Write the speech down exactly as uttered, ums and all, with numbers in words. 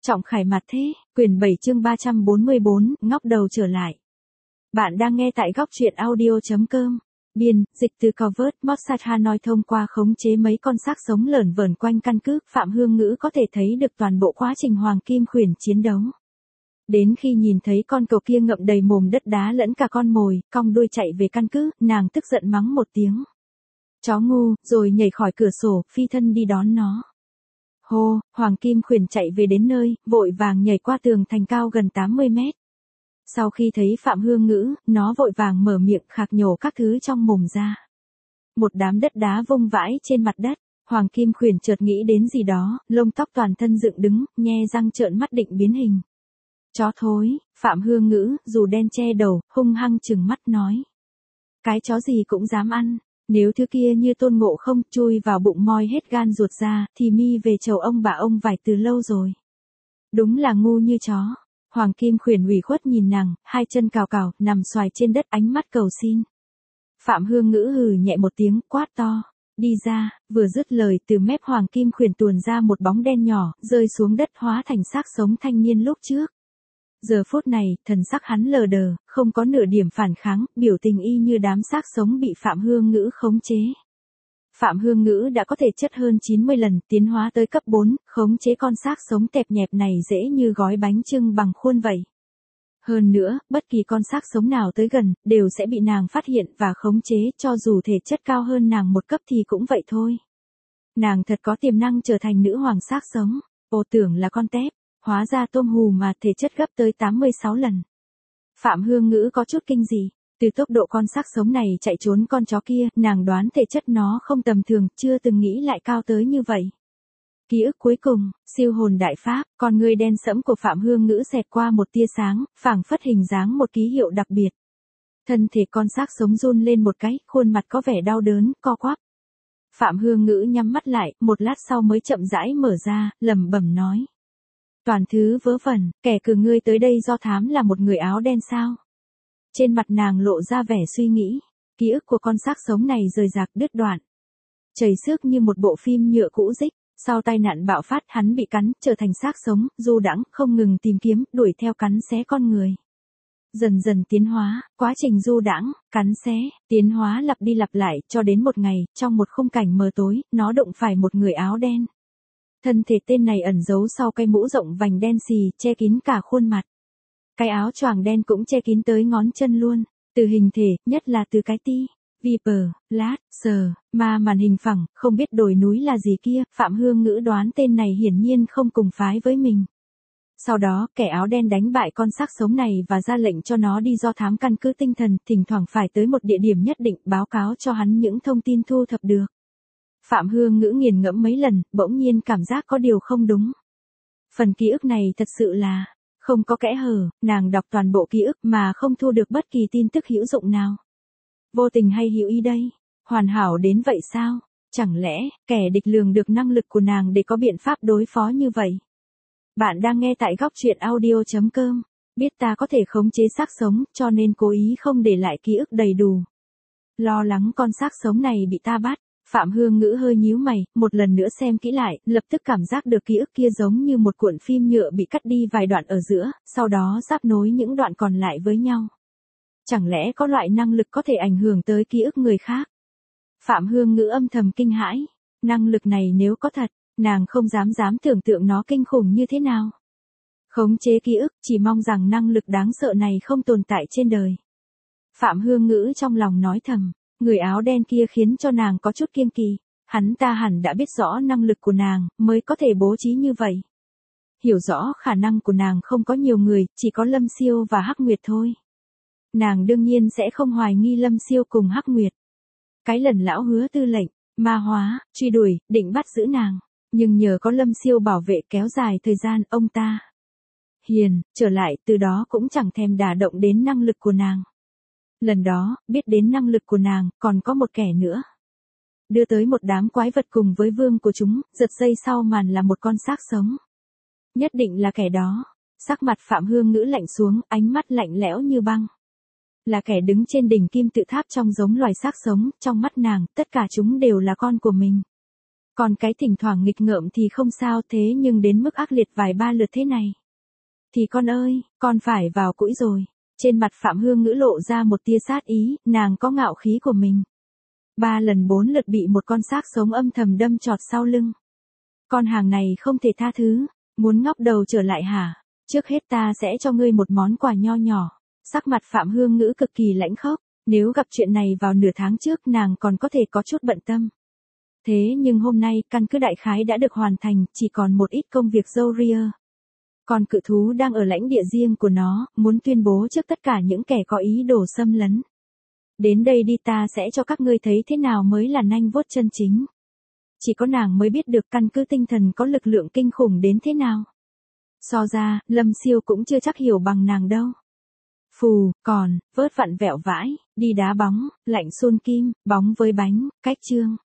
Trọng khải mặt thế, quyển bảy chương ba trăm bốn mươi bốn, ngóc đầu trở lại. Bạn đang nghe tại góc truyện audio.com. Biên, dịch từ Covert, Mossad Hanoi thông qua khống chế mấy con xác sống lởn vởn quanh căn cứ, Phạm Hương Ngữ có thể thấy được toàn bộ quá trình Hoàng Kim Khuyển chiến đấu. Đến khi nhìn thấy con cậu kia ngậm đầy mồm đất đá lẫn cả con mồi, cong đuôi chạy về căn cứ, nàng tức giận mắng một tiếng. Chó ngu, rồi nhảy khỏi cửa sổ, phi thân đi đón nó. Hô, Hoàng Kim Khuyển chạy về đến nơi, vội vàng nhảy qua tường thành cao gần tám mươi mét. Sau khi thấy Phạm Hương Ngữ, nó vội vàng mở miệng khạc nhổ các thứ trong mồm ra. Một đám đất đá vung vãi trên mặt đất, Hoàng Kim Khuyển chợt nghĩ đến gì đó, lông tóc toàn thân dựng đứng, nhe răng trợn mắt định biến hình. Chó thối, Phạm Hương Ngữ, dù đen che đầu, hung hăng trừng mắt nói. Cái chó gì cũng dám ăn. Nếu thứ kia như Tôn Ngộ Không chui vào bụng moi hết gan ruột ra, thì mi về chầu ông bà ông vải từ lâu rồi. Đúng là ngu như chó. Hoàng Kim Khuyển ủy khuất nhìn nàng, hai chân cào cào, nằm xoài trên đất ánh mắt cầu xin. Phạm Hương Ngữ hừ nhẹ một tiếng, quát to. Đi ra, vừa dứt lời từ mép Hoàng Kim Khuyển tuồn ra một bóng đen nhỏ, rơi xuống đất hóa thành xác sống thanh niên lúc trước. Giờ phút này, thần sắc hắn lờ đờ, không có nửa điểm phản kháng, biểu tình y như đám xác sống bị Phạm Hương Ngữ khống chế. Phạm Hương Ngữ đã có thể chất hơn chín mươi lần, tiến hóa tới cấp bốn, khống chế con xác sống tẹp nhẹp này dễ như gói bánh chưng bằng khuôn vậy. Hơn nữa, bất kỳ con xác sống nào tới gần, đều sẽ bị nàng phát hiện và khống chế, cho dù thể chất cao hơn nàng một cấp thì cũng vậy thôi. Nàng thật có tiềm năng trở thành nữ hoàng xác sống, ô tưởng là con tép. Hóa ra tôm hù mà thể chất gấp tới tám mươi sáu lần. Phạm Hương Ngữ có chút kinh dị, từ tốc độ con xác sống này chạy trốn con chó kia, nàng đoán thể chất nó không tầm thường, chưa từng nghĩ lại cao tới như vậy. Ký ức cuối cùng, siêu hồn đại pháp, con người đen sẫm của Phạm Hương Ngữ xẹt qua một tia sáng, phảng phất hình dáng một ký hiệu đặc biệt. Thân thể con xác sống run lên một cái, khuôn mặt có vẻ đau đớn, co quắp. Phạm Hương Ngữ nhắm mắt lại, một lát sau mới chậm rãi mở ra, lẩm bẩm nói. Toàn thứ vớ vẩn, kẻ cử ngươi tới đây do thám là một người áo đen sao? Trên mặt nàng lộ ra vẻ suy nghĩ, ký ức của con xác sống này rời rạc đứt đoạn. Chảy xước như một bộ phim nhựa cũ rích, sau tai nạn bạo phát hắn bị cắn, trở thành xác sống, du đãng, không ngừng tìm kiếm, đuổi theo cắn xé con người. Dần dần tiến hóa, quá trình du đãng, cắn xé, tiến hóa lặp đi lặp lại, cho đến một ngày, trong một khung cảnh mờ tối, nó đụng phải một người áo đen. Thân thể tên này ẩn giấu sau cái mũ rộng vành đen xì, che kín cả khuôn mặt. Cái áo choàng đen cũng che kín tới ngón chân luôn, từ hình thể, nhất là từ cái ti, viper, lát, sờ, mà màn hình phẳng, không biết đồi núi là gì kia, Phạm Hương Ngữ đoán tên này hiển nhiên không cùng phái với mình. Sau đó, kẻ áo đen đánh bại con xác sống này và ra lệnh cho nó đi do thám căn cứ tinh thần, thỉnh thoảng phải tới một địa điểm nhất định, báo cáo cho hắn những thông tin thu thập được. Phạm Hương Ngữ nghiền ngẫm mấy lần, bỗng nhiên cảm giác có điều không đúng. Phần ký ức này thật sự là không có kẽ hở, nàng đọc toàn bộ ký ức mà không thu được bất kỳ tin tức hữu dụng nào. Vô tình hay hữu ý đây? Hoàn hảo đến vậy sao? Chẳng lẽ, kẻ địch lường được năng lực của nàng để có biện pháp đối phó như vậy? Bạn đang nghe tại góc truyện audio.com. Biết ta có thể khống chế xác sống, cho nên cố ý không để lại ký ức đầy đủ. Lo lắng con xác sống này bị ta bắt. Phạm Hương Ngữ hơi nhíu mày, một lần nữa xem kỹ lại, lập tức cảm giác được ký ức kia giống như một cuộn phim nhựa bị cắt đi vài đoạn ở giữa, sau đó ráp nối những đoạn còn lại với nhau. Chẳng lẽ có loại năng lực có thể ảnh hưởng tới ký ức người khác? Phạm Hương Ngữ âm thầm kinh hãi, năng lực này nếu có thật, nàng không dám dám tưởng tượng nó kinh khủng như thế nào. Khống chế ký ức, chỉ mong rằng năng lực đáng sợ này không tồn tại trên đời. Phạm Hương Ngữ trong lòng nói thầm. Người áo đen kia khiến cho nàng có chút kiêng kỵ, hắn ta hẳn đã biết rõ năng lực của nàng, mới có thể bố trí như vậy. Hiểu rõ khả năng của nàng không có nhiều người, chỉ có Lâm Siêu và Hắc Nguyệt thôi. Nàng đương nhiên sẽ không hoài nghi Lâm Siêu cùng Hắc Nguyệt. Cái lần lão hứa tư lệnh, ma hóa, truy đuổi, định bắt giữ nàng, nhưng nhờ có Lâm Siêu bảo vệ kéo dài thời gian, ông ta hiền, trở lại, từ đó cũng chẳng thèm đả động đến năng lực của nàng. Lần đó, biết đến năng lực của nàng, còn có một kẻ nữa. Đưa tới một đám quái vật cùng với vương của chúng, giật dây sau màn là một con xác sống. Nhất định là kẻ đó. Sắc mặt Phạm Hương Ngữ lạnh xuống, ánh mắt lạnh lẽo như băng. Là kẻ đứng trên đỉnh kim tự tháp trong giống loài xác sống, trong mắt nàng, tất cả chúng đều là con của mình. Còn cái thỉnh thoảng nghịch ngợm thì không sao, thế nhưng đến mức ác liệt vài ba lượt thế này. Thì con ơi, con phải vào cũi rồi. Trên mặt Phạm Hương Ngữ lộ ra một tia sát ý, nàng có ngạo khí của mình. Ba lần bốn lượt bị một con xác sống âm thầm đâm trọt sau lưng. Con hàng này không thể tha thứ, muốn ngóc đầu trở lại hả? Trước hết ta sẽ cho ngươi một món quà nho nhỏ. Sắc mặt Phạm Hương Ngữ cực kỳ lãnh khốc, nếu gặp chuyện này vào nửa tháng trước nàng còn có thể có chút bận tâm. Thế nhưng hôm nay căn cứ đại khái đã được hoàn thành, chỉ còn một ít công việc râu ria. Còn cự thú đang ở lãnh địa riêng của nó, muốn tuyên bố trước tất cả những kẻ có ý đồ xâm lấn. Đến đây đi, ta sẽ cho các ngươi thấy thế nào mới là nanh vuốt chân chính. Chỉ có nàng mới biết được căn cứ tinh thần có lực lượng kinh khủng đến thế nào. So ra, Lâm Siêu cũng chưa chắc hiểu bằng nàng đâu. Phù, còn, vớt vặn vẹo vãi, đi đá bóng, lạnh xôn kim, bóng với bánh, cách chương.